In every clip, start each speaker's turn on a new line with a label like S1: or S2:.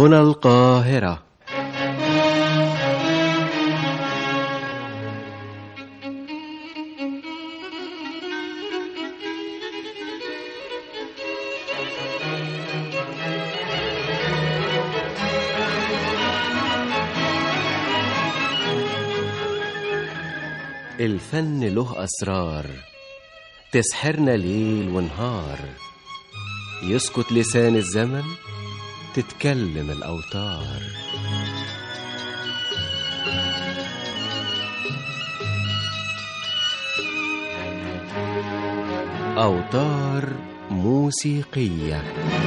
S1: هنا القاهرة. الفن له أسرار تسحرنا ليل ونهار، يسكت لسان الزمن تتكلم الأوتار. أوتار موسيقية.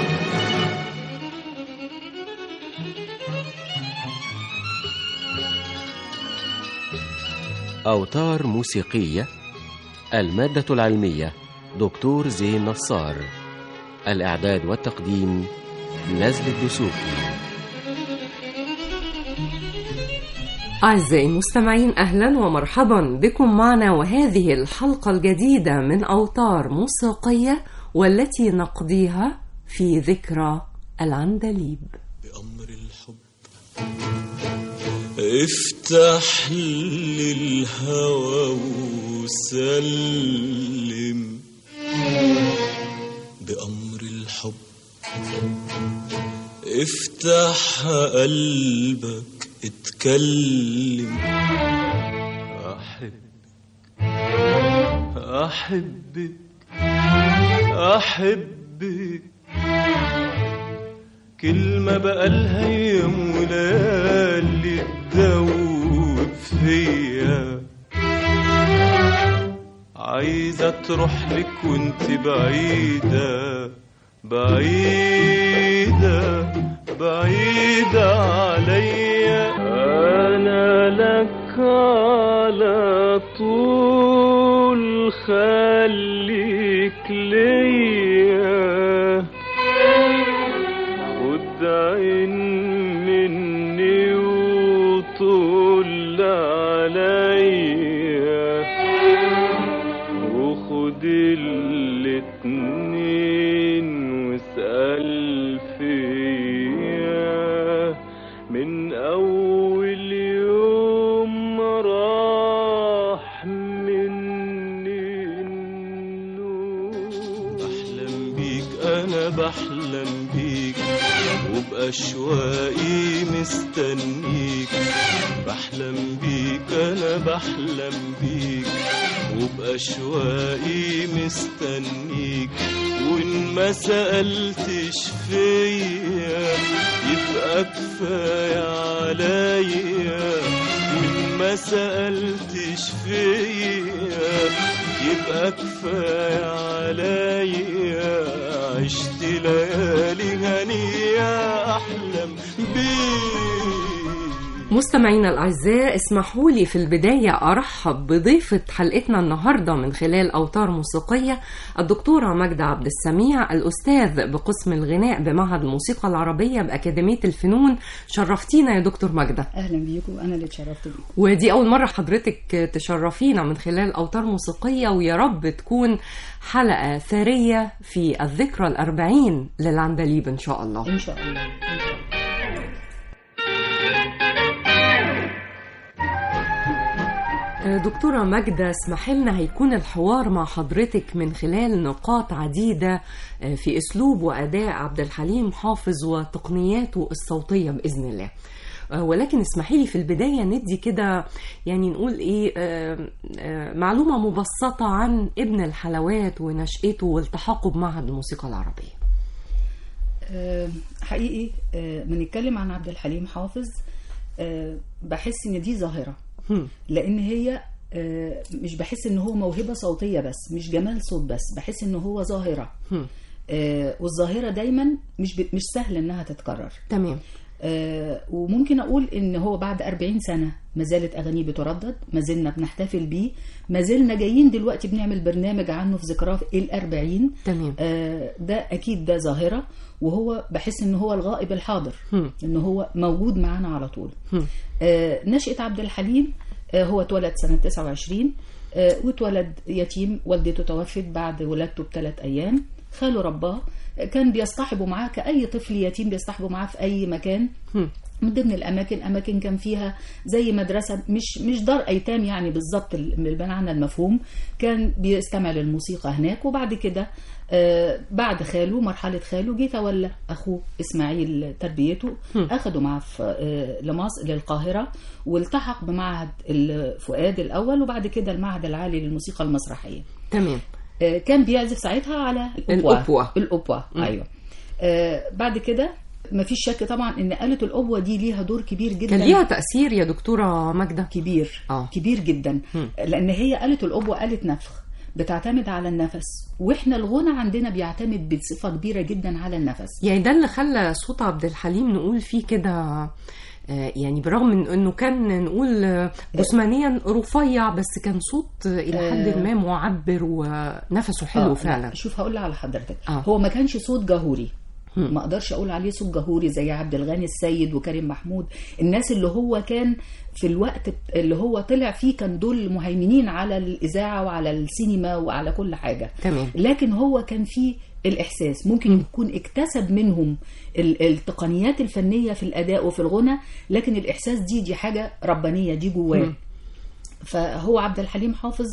S1: أوتار موسيقية. المادة العلمية دكتور زين نصار. الإعداد والتقديم نزل الدسوقي.
S2: أعزائي المستمعين، أهلا ومرحبا بكم معنا، وهذه الحلقة الجديدة من أوتار موسيقية والتي نقضيها في ذكرى العندليب.
S3: بأمر الحب افتح للهوى وسلم، بأمر الحب افتح قلبك اتكلم. أحبك أحبك كلمة بقالها يوم وليالي تدوب فيا، عايزة تروح لك وانت بعيدة بعيدة بعيدة عليا. أنا لك على طول خليك ليا، خد عين مني وطول عليا، وخد الاتنين واسأل فيا، من أول يوم راح مني النور. بحلم بيك أنا بحلم بيك وبأشواقي مستنيك، بحلم بيك أنا بحلم بيك وبأشواقي مستنيك، وإن ما سألتش فيا يبقى كفاية عليا، وإن ما سألتش فيا يبقى كفاية عليا. عشت ليالي هنية أحلم بيك.
S2: مستمعينا الأعزاء، اسمحوا لي في البداية أرحب بضيفة حلقتنا النهاردة من خلال أوتار موسيقية، الدكتورة ماجدة عبد السميع، الأستاذ بقسم الغناء بمعهد الموسيقى العربية بأكاديمية الفنون. شرفتينا يا دكتور ماجدة.
S4: أهلا بيكم، أنا اللي اتشرفت بيكم،
S2: ودي أول مرة حضرتك تشرفينا من خلال أوتار موسيقية، ويا رب تكون حلقة ثرية في الذكرى 40 للعندليب إن شاء الله.
S4: إن شاء الله إن شاء الله.
S2: دكتورة ماجدة، اسمح لنا هيكون الحوار مع حضرتك من خلال نقاط عديدة في أسلوب وأداء عبد الحليم حافظ وتقنياته الصوتية بإذن الله، ولكن اسمحي لي في البداية ندي كده يعني نقول معلومة مبسطة عن ابن الحلوات ونشأته والتحاقه بمعهد الموسيقى العربية.
S4: حقيقي بنتكلم عن عبد الحليم حافظ، بحس ان دي ظاهرة، لان هي مش بحس ان هو موهبة صوتية بس، مش جمال صوت بس، بحس ان هو ظاهرة، والظاهرة دايما مش سهل انها تتكرر.
S2: تمام.
S4: وممكن اقول ان هو بعد 40 سنة ما زالت اغانيه بتردد، ما زلنا بنحتفل بيه، ما زلنا جايين دلوقتي بنعمل برنامج عنه في ذكراه ال40.
S2: تمام.
S4: ده اكيد ده ظاهرة، وهو بحس ان هو الغائب الحاضر، ان هو موجود معانا على طول. نشأة عبد الحليم، هو اتولد سنة 29، واتولد يتيم، والدته توفت بعد ولادته ب3 أيام. خاله رباه، كان بيصطحبوا معاه كأي طفل يتيم، بيصطحبوا معاه في أي مكان. من ضمن أماكن كان فيها زي مدرسة، مش دار أيتام يعني بالظبط بالمعنى المفهوم، كان بيستمع للموسيقى هناك. وبعد كده بعد خاله، مرحلة خاله، جه تولى أخوه إسماعيل تربيته، أخده معاه لمصر للقاهرة، والتحق بمعهد الفؤاد الأول، وبعد كده المعهد العالي للموسيقى المسرحية.
S2: تمام.
S4: كان بيعزف ساعتها على الأوبوا. أيوة. بعد كده ما فيش شك طبعا ان آلة الأوبوا دي ليها دور كبير جدا.
S2: كان ليها تأثير يا دكتورة ماجدة
S4: كبير. كبير جدا. لأن هي آلة الأوبوا آلة نفخ، بتعتمد على النفس، واحنا الغنى عندنا بيعتمد بصفة كبيرة جدا على النفس.
S2: يعني ده اللي خلى صوت عبد الحليم نقول فيه كده، يعني برغم من انه كان نقول جسمانيا رفيع، بس كان صوت الى حد ما معبر ونفسه حلو فعلا.
S4: شوف هقول على حضرتك، هو ما كانش صوت جهوري، ما اقدرش اقول عليه صوت جهوري زي عبد الغني السيد وكريم محمود، الناس اللي هو كان في الوقت اللي هو طلع فيه كان دول مهيمنين على الإذاعة وعلى السينما وعلى كل حاجة.
S2: تمام.
S4: لكن هو كان فيه الإحساس، ممكن يكون اكتسب منهم التقنيات الفنية في الأداء وفي الغنى، لكن الإحساس دي حاجة ربانية، دي جواه. فهو عبد الحليم حافظ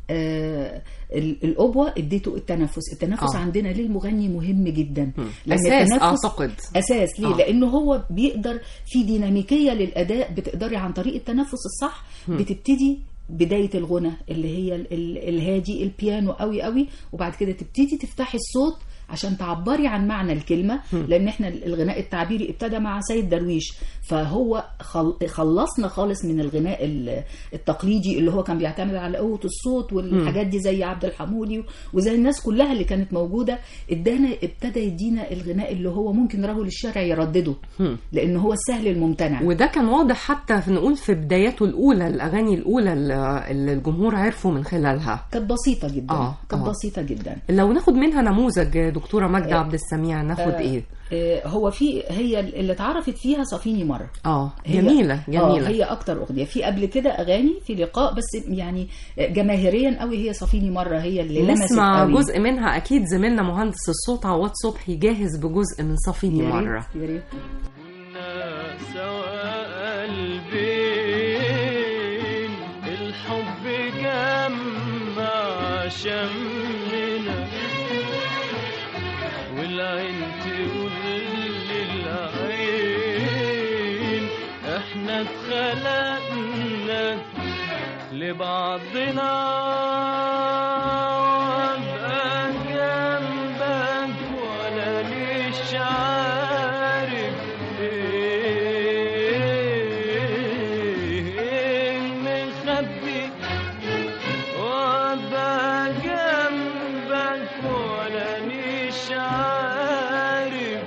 S4: الأوبوا اديته التنفس عندنا للمغني مهم جدا،
S2: أساس أعتقد
S4: أساس ليه؟ لأنه هو بيقدر في ديناميكية للأداء، بتقدري عن طريق التنفس الصح بتبتدي بداية الغنى اللي هي الهادي البيانو قوي قوي، وبعد كده تبتدي تفتحي الصوت عشان تعبري عن معنى الكلمة، لأن احنا الغناء التعبيري ابتدى مع سيد درويش، فهو خلصنا خالص من الغناء التقليدي اللي هو كان بيعتمد على قوة الصوت والحاجات دي زي عبد الحمولي وزي الناس كلها اللي كانت موجودة. ابتدى يدينا الغناء اللي هو ممكن رجل الشارع يردده، لأن هو السهل الممتنع.
S2: وده كان واضح حتى نقول في بداياته الأولى، الأغاني الأولى اللي الجمهور عرفوا من خلالها
S4: كانت بسيطة جدا. بسيطة جدا.
S2: لو ناخد منها نموذج دكتورة ماجدة عبد السميع، ناخد ايه؟
S4: هو هي اللي اتعرفت فيها صافيني مرة.
S2: جميلة.
S4: هي اكتر اغنية في قبل كده اغاني في لقاء، بس يعني جماهيريا قوي هي صافيني مرة هي اللي لمست
S2: نسمع
S4: قوي.
S2: جزء منها. اكيد زميلنا مهندس الصوت عواد صبحي جاهز بجزء من صافيني مرة.
S4: يا ريت.
S3: سواء البين الحب جمع شمنا، والعين تقول للعين احنا اتخلقنا لبعضنا، وابقى جنبك ولا مش عارف ايه مخبي، وابقى جنبك ولا مش عارف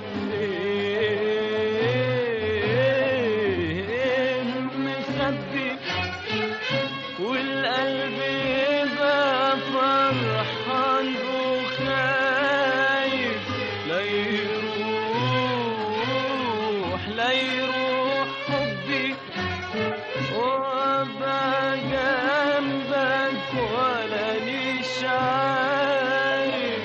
S3: ايه مخبي، والقلب يبقى فرحان وخايف لا يروح حبي، وابقى جنبك ولا مش عارف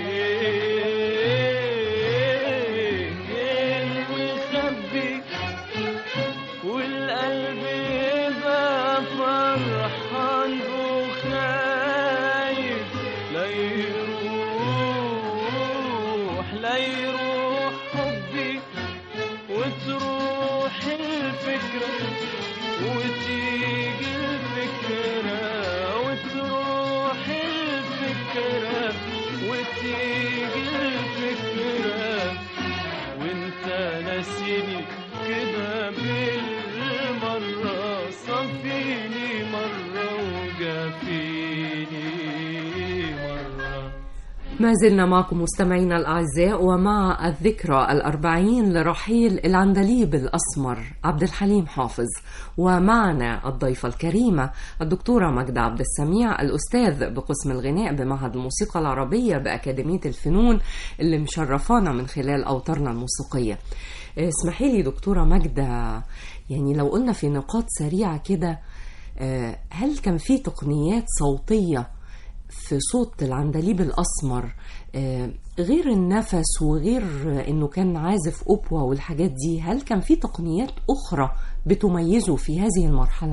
S3: ايه مخبي، والقلب يبقى فرحان وخايف لا يروح حبي، وتروح الفكرة وتيجي الفكرة، وتروح الفكرة وتيجي الفكرة، وانت ناسيني كده بالمرة، صفيني مرة وجافيني مرة.
S2: ما زلنا معكم مستمعينا الأعزاء، ومع الذكرى 40 لرحيل العندليب الأسمر عبد الحليم حافظ، ومعنا الضيفة الكريمة الدكتورة ماجدة عبد السميع، الأستاذ بقسم الغناء بمعهد الموسيقى العربية بأكاديمية الفنون، اللي مشرفانا من خلال أوتارنا الموسيقية. اسمحي لي دكتورة ماجدة، يعني لو قلنا في نقاط سريعة كده، هل كان في تقنيات صوتية في صوت العندليب الأسمر غير النفس وغير إنه كان عازف أوبوا والحاجات دي، هل كان في تقنيات أخرى بتميزه في هذه المرحلة؟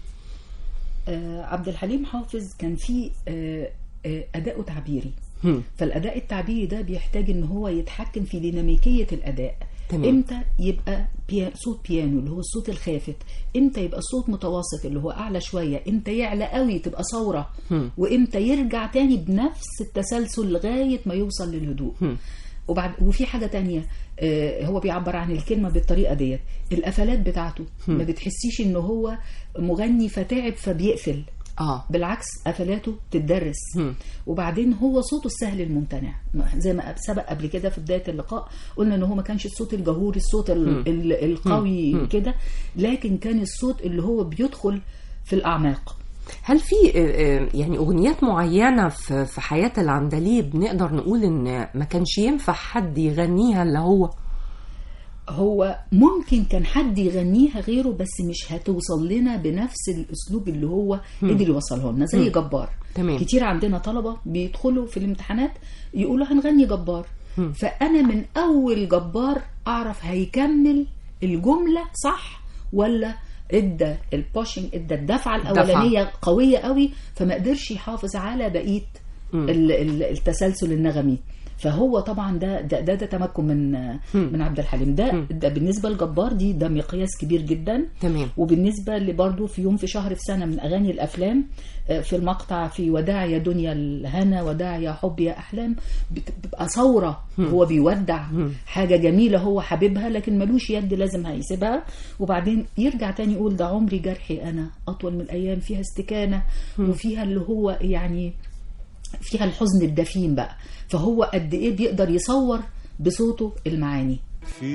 S4: عبد الحليم حافظ كان في أداء تعبيري. فالأداء التعبيري ده بيحتاج إن هو يتحكم في ديناميكية الأداء. تمام. امتى يبقى صوت بيانو اللي هو الصوت الخافت، امتى يبقى الصوت متوسط اللي هو اعلى شويه، امتى يعلى قوي تبقى ثوره، وامتى يرجع تاني بنفس التسلسل لغايه ما يوصل للهدوء. وفي حاجه تانية هو بيعبر عن الكلمه بالطريقه ديت، القفلات بتاعته ما بتحسيش ان هو مغني فتعب فبيقفل. بالعكس قفلاته تدرس. وبعدين هو صوته السهل الممتنع، زي ما سبق قبل كده في بداية اللقاء قلنا ان هو ما كانش الصوت الجهوري، الصوت القوي كده، لكن كان الصوت اللي هو بيدخل في الأعماق.
S2: هل في يعني أغنيات معينة في حياة العندليب نقدر نقول ان ما كانش ينفع حد يغنيها اللي هو
S4: ممكن كان حد يغنيها غيره، بس مش هتوصل لنا بنفس الاسلوب اللي هو قدر يوصله لنا، زي جبار.
S2: تمام.
S4: كتير عندنا طلبة بيدخلوا في الامتحانات يقولوا هنغني جبار، فأنا من أول جبار أعرف هيكمل الجملة صح ولا ادى البوشنج، ادى الدفعة الأولانية قوية قوي، فما قدرش يحافظ على بقية التسلسل النغمي. فهو طبعا ده تمكن من عبد الحليم. ده بالنسبه لجبار ده مقياس كبير جدا.
S2: تمام.
S4: وبالنسبه لبرضه في يوم في شهر في سنه من اغاني الافلام، في المقطع في وداع يا دنيا الهنا وداع يا حب يا احلام، بتبقى ثوره، هو بيودع حاجه جميله هو حبيبها لكن ملوش يد لازم هيسيبها، وبعدين يرجع تاني يقول ده عمري جرحي انا اطول من الايام فيها استكانه، وفيها اللي هو يعني فيها الحزن الدفين بقى. فهو قد ايه بيقدر يصور بصوته المعاني.
S3: في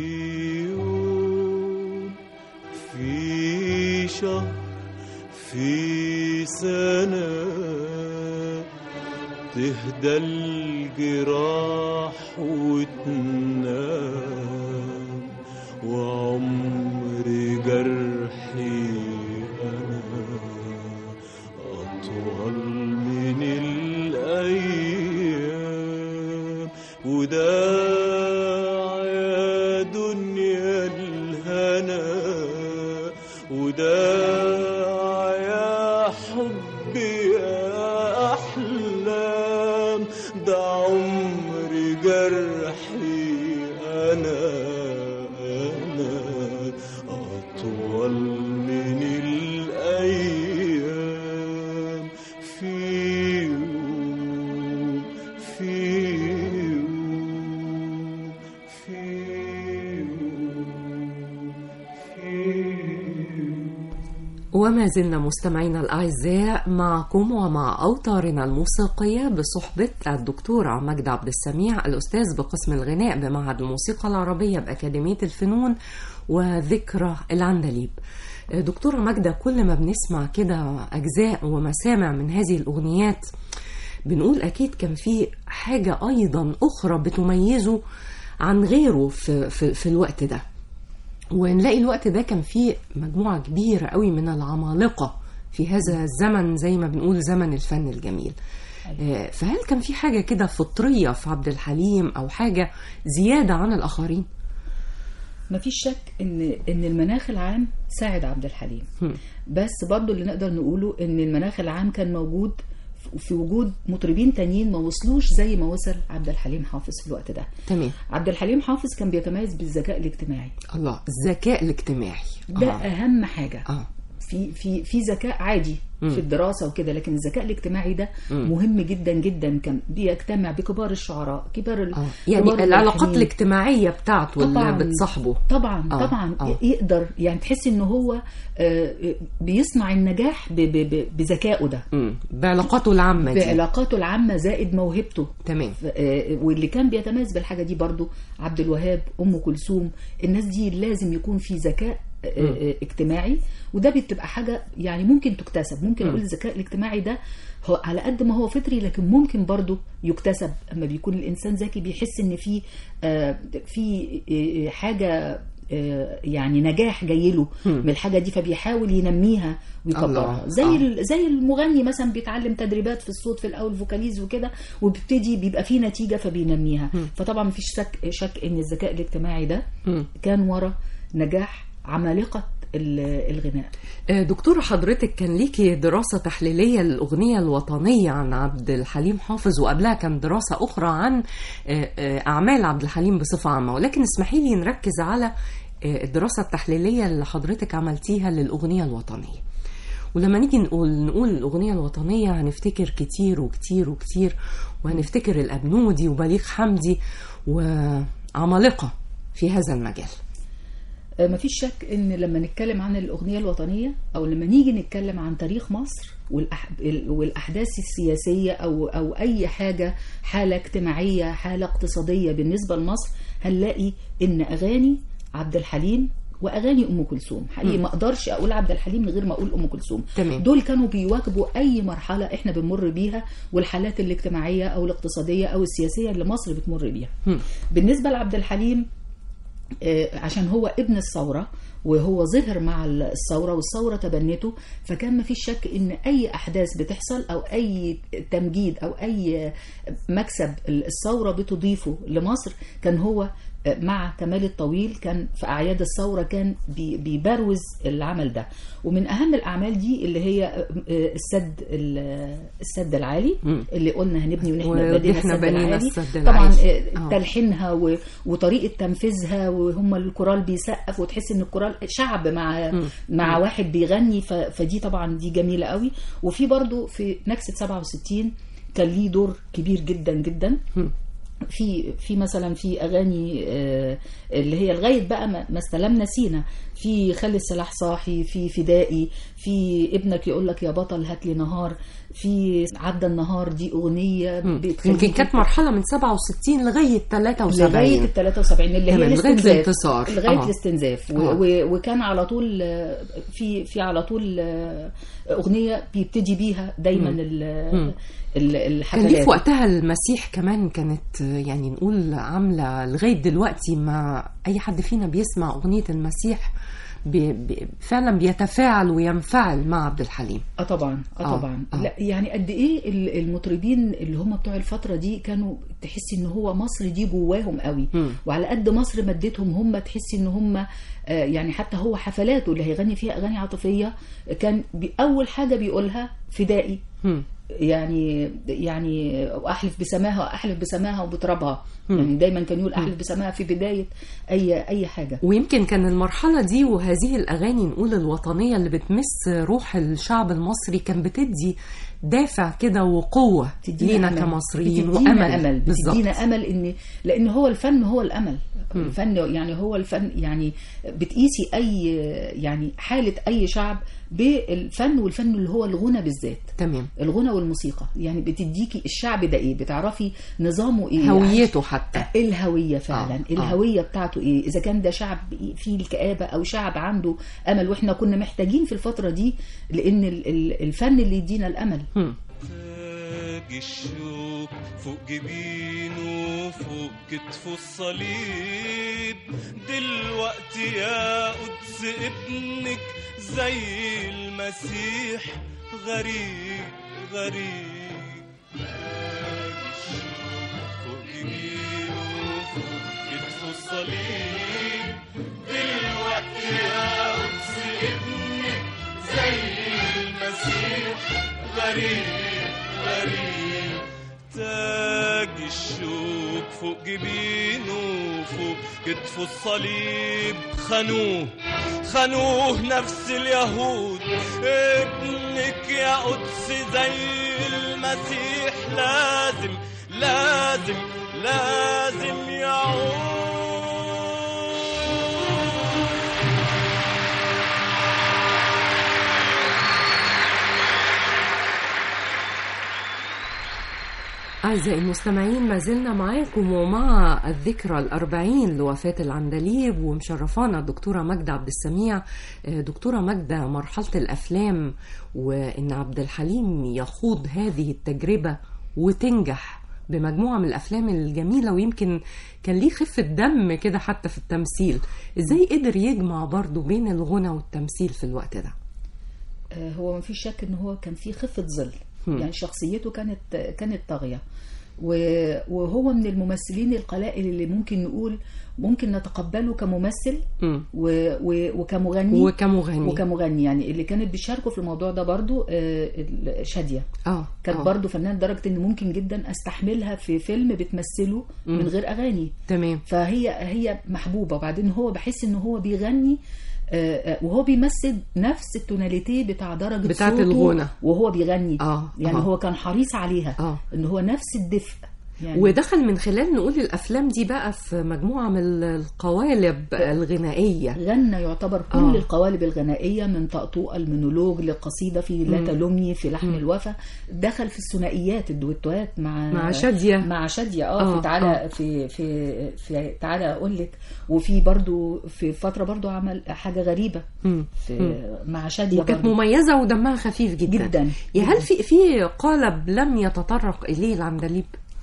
S3: يوم، في شهر، في سنة تهدى الجراح وتنام، وعمر جرحي أنا أطول من الأيام، وداع يا دنيا الهنا وداع يا حب يا أحلام، ده عمر جرحي أنا أطول من الأيام.
S2: وما زلنا مستمعينا الأعزاء معكم ومع أوتارنا الموسيقية بصحبة الدكتورة ماجدة عبد السميع، الأستاذ بقسم الغناء بمعهد الموسيقى العربية بأكاديمية الفنون وذكرى العندليب. دكتورة ماجدة، كل ما بنسمع كده أجزاء ومسامع من هذه الأغنيات بنقول أكيد كان في حاجة أيضا أخرى بتميزه عن غيره في الوقت ده، ونلاقي الوقت ده كان فيه مجموعة كبيرة قوي من العمالقة في هذا الزمن، زي ما بنقول زمن الفن الجميل. فهل كان في حاجة كده فطرية في عبد الحليم أو حاجة زيادة عن الآخرين؟
S4: ما فيش شك إن المناخ العام ساعد عبد الحليم، بس برضو اللي نقدر نقوله إن المناخ العام كان موجود في وجود مطربين تانيين ما وصلوش زي ما وصل عبد الحليم حافظ في الوقت ده.
S2: تمام.
S4: عبد الحليم حافظ كان بيتميز بالذكاء الاجتماعي.
S2: الله، الذكاء الاجتماعي
S4: ده أهم حاجة. في ذكاء عادي في الدراسة وكده، لكن الذكاء الاجتماعي ده مهم جدا جدا. كان بيجتمع بكبار الشعراء،
S2: يعني العلاقات الاجتماعية بتاعته اللي بتصاحبه.
S4: طبعا يقدر يعني تحس انه هو بيصنع النجاح بذكائه ده،
S2: بعلاقاته العامة دي.
S4: بعلاقاته العامة زائد موهبته.
S2: تمام.
S4: واللي كان بيتميز بالحاجة دي برضو عبد الوهاب، أم كلثوم، الناس دي لازم يكون في ذكاء اجتماعي، وده بتبقى حاجة يعني ممكن تكتسب. ممكن اقول الذكاء الاجتماعي ده هو على قد ما هو فطري، لكن ممكن برضو يكتسب. اما بيكون الانسان ذكي بيحس ان في حاجة يعني نجاح جاي له من الحاجه دي، فبيحاول ينميها ويكبرها. زي المغني مثلا بيتعلم تدريبات في الصوت في الاول فوكاليز وكده، وبيبتدي بيبقى فيه نتيجه فبينميها. فطبعا مفيش شك ان الذكاء الاجتماعي ده كان ورا نجاح عمالقه الغناء.
S2: دكتورة، حضرتك كان ليكي دراسة تحليلية للأغنية الوطنية عن عبد الحليم حافظ، وقبلها كان دراسة أخرى عن أعمال عبد الحليم بصفة عامة، ولكن اسمحي لي نركز على الدراسة التحليلية اللي حضرتك عملتيها للأغنية الوطنية. ولما نيجي نقول الأغنية الوطنية هنفتكر كتير وكتير وكتير، وهنفتكر الأبنودي وبليغ حمدي وعمالقة في هذا المجال.
S4: مفيش شك ان لما نتكلم عن الأغنية الوطنية، او لما نيجي نتكلم عن تاريخ مصر والأحداث السياسية او اي حاجة، حالة اجتماعية، حالة اقتصادية بالنسبة لمصر، هنلاقي ان اغاني عبد الحليم واغاني ام كلثوم، حقيقي ما اقدرش اقول عبد الحليم من غير ما اقول ام كلثوم. دول كانوا بيواكبوا اي مرحله احنا بنمر بيها، والحالات الاجتماعيه او الاقتصاديه او السياسيه اللي مصر بتمر بيها. بالنسبه لعبد الحليم، عشان هو ابن الثوره وهو ظهر مع الثوره والثوره تبنته، فكان ما فيش شك ان اي احداث بتحصل او اي تمجيد او اي مكسب الثوره بتضيفه لمصر كان هو مع كمال الطويل، كان في أعياد الثورة كان بيبروز العمل ده. ومن أهم الأعمال دي اللي هي السد العالي اللي قلنا هنبني ونحن بدينا السد العالي. طبعا تلحينها وطريقة تنفيذها، وهم الكورال بيسقف وتحس ان الكورال شعب مع واحد بيغني، فدي طبعا دي جميلة قوي. وفي برضو في نكسة 67 كان ليه دور كبير جدا جدا. في مثلا في اغاني اللي هي لغايه بقى ما استلمنا سينا، في خلي السلاح صاحي، في فدائي، في ابنك يقول لك يا بطل هات لي نهار، في عدى النهار، دي اغنيه
S2: يمكن كانت مرحله من 67 لغايه 73
S4: لغايه ال 73 اللي هي
S2: الاستنزاف
S4: لغايه الاستنزاف. وكان على طول في على طول اغنيه بيبتدي بيها دايما الحفلات.
S2: كان في وقتها المسيح كمان كانت يعني نقول عامله لغايه دلوقتي، مع اي حد فينا بيسمع اغنيه المسيح فعلا بيتفاعل وينفعل مع عبد الحليم.
S4: طبعا لا يعني قد ايه المطربين اللي هم بتوع الفتره دي كانوا تحسي ان هو مصر دي جواهم قوي. وعلى قد مصر مدتهم، هم تحسي ان هم يعني حتى هو حفلاته اللي هيغني فيها اغاني عاطفيه كان اول حاجه بيقولها فدائي. يعني احلف بسماها وبترابها. يعني دايما كان يقول احلف بسماها في بدايه اي حاجه.
S2: ويمكن كان المرحله دي وهذه الاغاني نقول الوطنيه اللي بتمس روح الشعب المصري كان بتدي دافع كده وقوه لينا كمصريين، وامل.
S4: بتدينا امل لان هو الفن هو الامل. الفن يعني هو الفن، يعني بتقيسي اي يعني حاله اي شعب بالفن، والفن اللي هو الغنى بالذات.
S2: تمام.
S4: الغنى والموسيقى يعني بتديكي الشعب ده ايه، بتعرفي نظامه ايه،
S2: هويته حتى
S4: الهويه فعلا. الهويه بتاعته ايه، اذا كان ده شعب فيه الكآبه او شعب عنده امل. واحنا كنا محتاجين في الفتره دي لان الفن اللي يدينا الامل.
S3: تاج الشوك فوق جبينه، فوق كتفه الصليب، دلوقتي يا قدس ابنك زي المسيح غريب غريب. تاج الشوك فوق جبينه، فوق كتفه الصليب، دلوقتي يا قدس ابنك زي المسيح غريب غريب. تاج الشوك فوق جبينه، فوق كتفه الصليب، خانوه نفس اليهود. ابنك يا قدس زي المسيح لازم لازم لازم يعود.
S2: أعزائي المستمعين، ما زلنا معاكم ومع الذكرى 40 لوفاة العندليب، ومشرفانا الدكتورة ماجدة عبد السميع. دكتورة ماجدة، مرحلة الأفلام وإن عبد الحليم يخوض هذه التجربة وتنجح بمجموعة من الأفلام الجميلة، ويمكن كان ليه خفة دم كده حتى في التمثيل. إزاي قدر يجمع برضو بين الغنى والتمثيل في الوقت ده؟
S4: هو ما فيش شك ان هو كان فيه خفة ظل، يعني شخصيته كانت طاغية، وهو من الممثلين القلائل اللي ممكن نقول ممكن نتقبله كممثل وكمغني يعني اللي كانت بيشاركوا في الموضوع ده برضو شادية كانت برضو فنانة لدرجة ان ممكن جدا استحملها في فيلم بتمثله من غير اغاني.
S2: تمام.
S4: فهي محبوبة. وبعدين هو بحس ان هو بيغني وهو بيمثل نفس التوناليتي بتاع درجة
S2: بتاعت الغنى
S4: وهو بيغني. يعني هو كان حريص عليها ان هو نفس الدفء يعني.
S2: ودخل من خلال نقول الأفلام دي بقى في مجموعة من القوالب الغنائية،
S4: غنى يعتبر كل القوالب الغنائية من طقطوقة المونولوج لقصيدة في لا تلومني في لحن الوفا. دخل في الثنائيات الدويتوات مع شادية في تعالى في تعالى أقول لك. وفي برضو في فترة برضو عمل حاجة غريبة مع شادية
S2: وكانت مميزة ودمها خفيف جدا. هل في قالب لم يتطرق إليه العندليب؟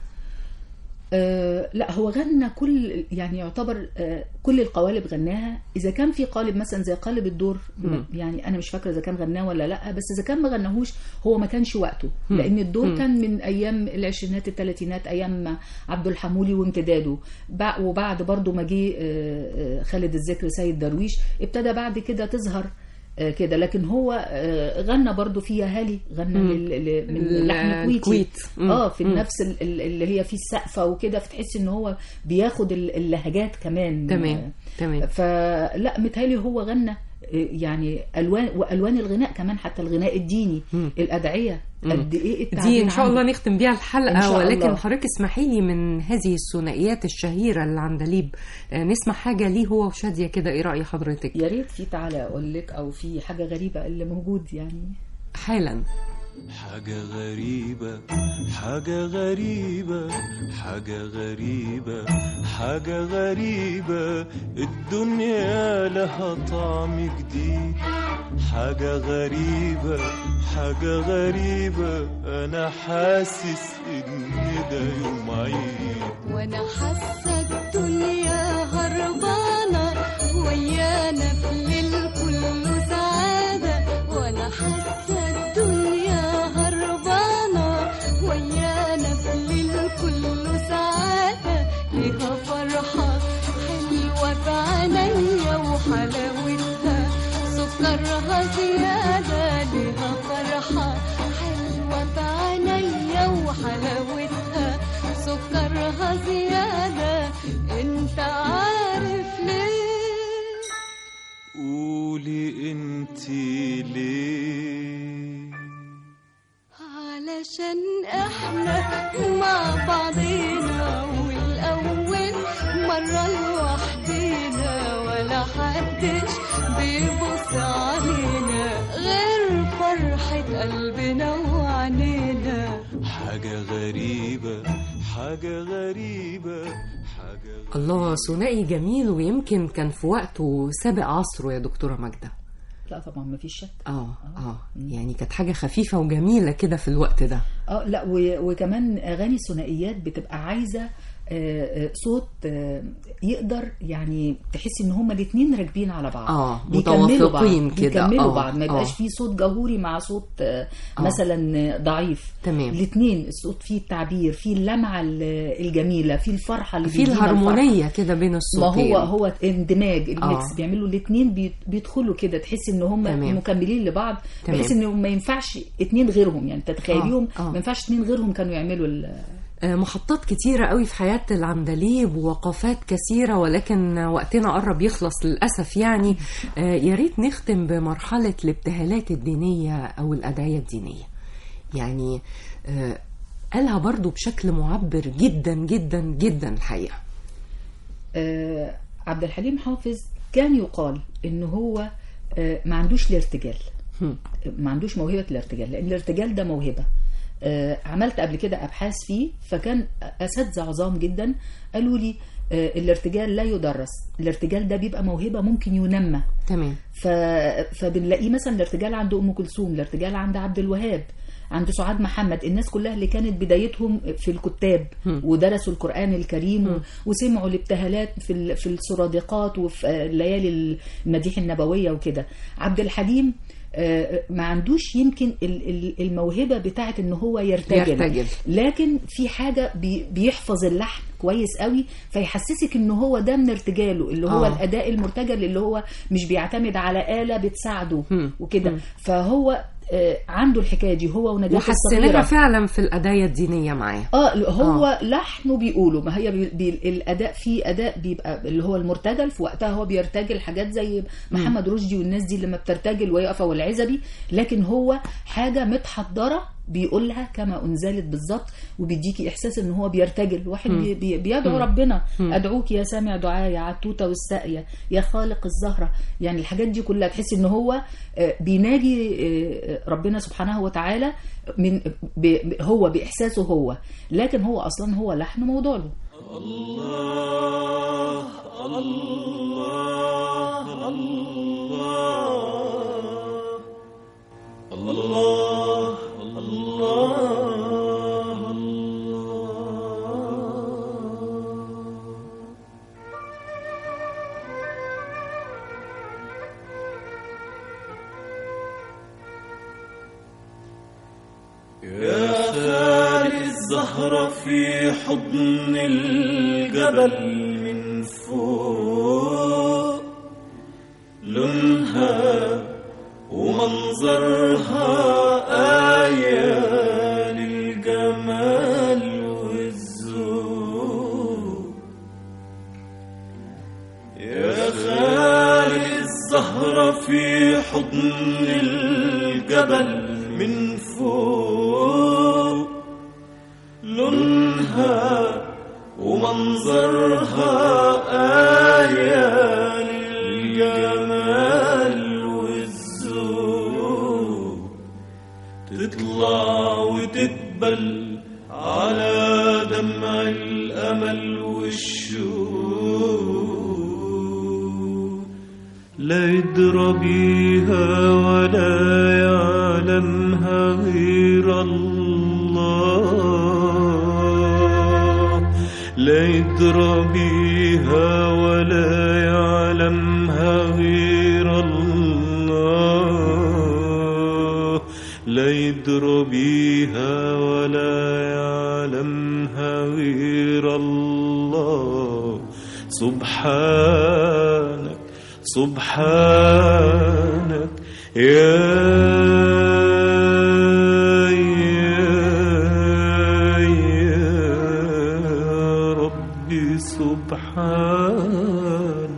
S4: لا هو غنى كل يعني يعتبر كل القوالب غناها. اذا كان في قالب مثلا زي قالب الدور يعني انا مش فاكره اذا كان غناه ولا لا، بس اذا كان ما غناهوش هو ما كانش وقته، لان الدور كان من ايام العشرينات الثلاثينات، ايام عبد الحمولي وامتداده. وبعد برضو ما جه خالد الذكر سيد درويش ابتدى بعد كده تظهر كده. لكن هو غنى برضو فيها هالي، غنى من لحن كويتي في النفس اللي هي في السقفة وكده، فتحس ان هو بياخد اللهجات كمان.
S2: تمام.
S4: فلا متهيألي هو غنى يعني والوان الغناء كمان، حتى الغناء الديني الادعيه قد ايه التعبير
S2: دي ان شاء الله نختم بيها الحلقه. ولكن حضرتك اسمحي لي من هذه الثنائيات الشهيره للعندليب نسمع حاجه ليه هو وشاديه كده، ايه راي حضرتك؟
S4: يا ريت في تعالى اقول لك، او في حاجه غريبه اللي موجود يعني
S2: حالا.
S3: حاجة غريبة حاجة غريبة حاجة غريبة حاجة غريبة، الدنيا لها طعم جديد. حاجة غريبة حاجة غريبة، أنا حاسس إن ده يوم عيد،
S5: وأنا حاسة الدنيا هربانة ويانا في الليل كله سعادة. وأنا حاسة الدنيا هربانة ويانا في الليل كله سعادة. ليها فرحة حلوة في عينيا وحلاوتها سكرها زيادة. ليها فرحة حلوة في عينيا وحلاوتها سكرها زيادة. انت عارف ليه؟
S3: قولي انتي ليه؟
S5: علشان احنا مع بعضينا والاول مرة لوحدينا، ولا حدش بيبص علينا غير فرحة قلبنا وعنينا.
S3: حاجة غريبة حاجة غريبة حاجة غريبة.
S2: الله، ثنائي جميل، ويمكن كان في وقته سابق عصره يا دكتورة ماجدة.
S4: لا طبعا ما فيش شك.
S2: يعني كانت حاجة خفيفة وجميلة كده في الوقت ده.
S4: لا وكمان اغاني الثنائيات بتبقى عايزة صوت يقدر يعني تحس ان هما الاثنين راكبين على بعض،
S2: متوافقين كده،
S4: بيكملوا بعض، ما يبقاش في صوت جهوري مع صوت مثلا ضعيف.
S2: تمام.
S4: الاثنين الصوت فيه التعبير، فيه اللمعة الجميلة، فيه الفرحة اللي
S2: فيه الهارمونية كده بين الصوتين.
S4: ما هو اندماج الميكس بيعملوا الاثنين بيدخلوا كده، تحس ان هما مكملين لبعض، بحيث انه ما ينفعش اثنين غيرهم، يعني تتخيليهم ما ينفعش اثنين غيرهم كانوا يعملوا
S2: محطات كتيرة قوي في حياة العندليب ووقفات كثيرة، ولكن وقتنا قرب يخلص للأسف يعني. يا ريت نختم بمرحلة الابتهالات الدينية أو الأدعية الدينية. يعني قالها برضو بشكل معبر جدا جدا جدا الحقيقة.
S4: عبد الحليم حافظ كان يقال إنه هو ما عندوش الارتجال، ما عندوش موهبة الارتجال، لأن الارتجال ده موهبة. عملت قبل كده أبحاث فيه، فكان أساتذة عظام جدا قالوا لي الارتجال لا يدرس، الارتجال ده بيبقى موهبة ممكن ينمى.
S2: تمام.
S4: فبنلاقيه مثلا الارتجال عند أم كلثوم، الارتجال عند عبد الوهاب، عند سعاد محمد، الناس كلها اللي كانت بدايتهم في الكتاب ودرسوا القرآن الكريم وسمعوا الابتهالات في السرادقات وفي ليالي المديح النبوية وكده. عبد الحليم ما عندوش يمكن الموهبة بتاعت ان هو يرتجل، لكن في حاجة بيحفظ اللحن كويس قوي، فيحسسك ان هو ده من ارتجاله اللي هو الاداء المرتجل اللي هو مش بيعتمد على آلة بتساعده وكده. فهو عنده الحكايه دي هو ونجاة الصغيره،
S2: وحسناها فعلا في الادايه الدينيه معاه.
S4: هو لحنه بيقولوا، ما هي الاداء فيه اداء بيبقى اللي هو المرتجل، في وقتها هو بيرتجل حاجات زي محمد رشدي والناس دي لما بترتجل ويقفه والعزبي، لكن هو حاجه متحضره بيقولها كما انزلت بالظبط، وبيديكي احساس ان هو بيرتجل. واحد بيدعو ربنا، ادعوك يا سامع دعايا عالتوته والساقيه يا خالق الزهره، يعني الحاجات دي كلها تحس ان هو بيناجي ربنا سبحانه وتعالى من هو باحساسه هو، لكن هو اصلا هو لحن موضوع له.
S3: الله الله الله الله يا خالي الزهرة في حضن الجبل من فوق، لونها ومنظرها آية للجمال والذوق. يا خالي الزهرة في حضن الجبل من فوق، لونها ومنظرها آية للجمال والذوق. تطلع وتدبل على دمع الأمل والشوق، لا يدرى بيها ولا يعلمها غير الله، لا يدرى بيها ولا يعلمها غير الله، لا يدرى بيها ولا يعلمها غير الله. سبحانك سبحانك يا ربي سبحانك.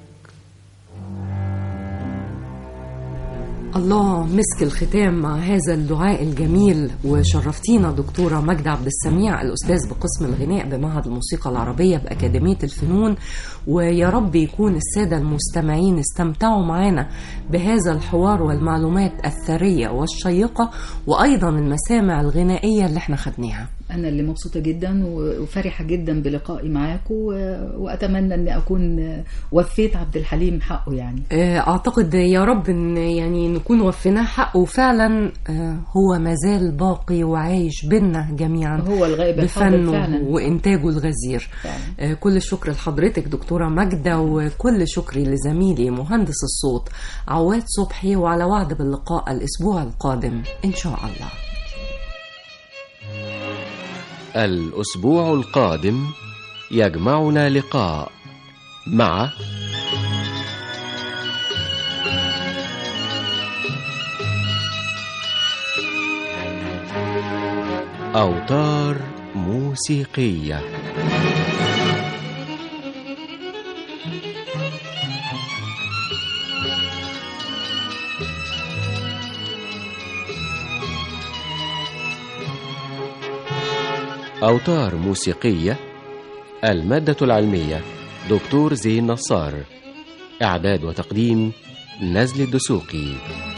S2: الله، مسك الختام مع هذا الدعاء الجميل. وشرفتينا دكتورة ماجدة عبد السميع، الأستاذ بقسم الغناء بمعهد الموسيقى العربية بأكاديمية الفنون. ويا رب يكون السادة المستمعين استمتعوا معنا بهذا الحوار والمعلومات الثرية والشيقة، وأيضا المسامع الغنائية اللي احنا خدناها.
S4: أنا اللي مبسوطة جدا وفرحة جدا بلقائي معاكم، وأتمنى أن أكون وفيت عبد الحليم حقه. يعني
S2: أعتقد يا رب أن يعني نكون وفيناه حقه فعلا. هو مازال باقي وعايش بينا جميعا،
S4: هو الغائب
S2: بفنه وإنتاجه الغزير. كل الشكر لحضرتك دكتورة ماجدة، وكل شكري لزميلي مهندس الصوت عواد صبحي، وعلى وعد باللقاء الأسبوع القادم إن شاء الله.
S1: الأسبوع القادم يجمعنا لقاء مع أوتار موسيقية. أوتار موسيقية، المادة العلمية دكتور زين نصار، إعداد وتقديم نزل الدسوقي.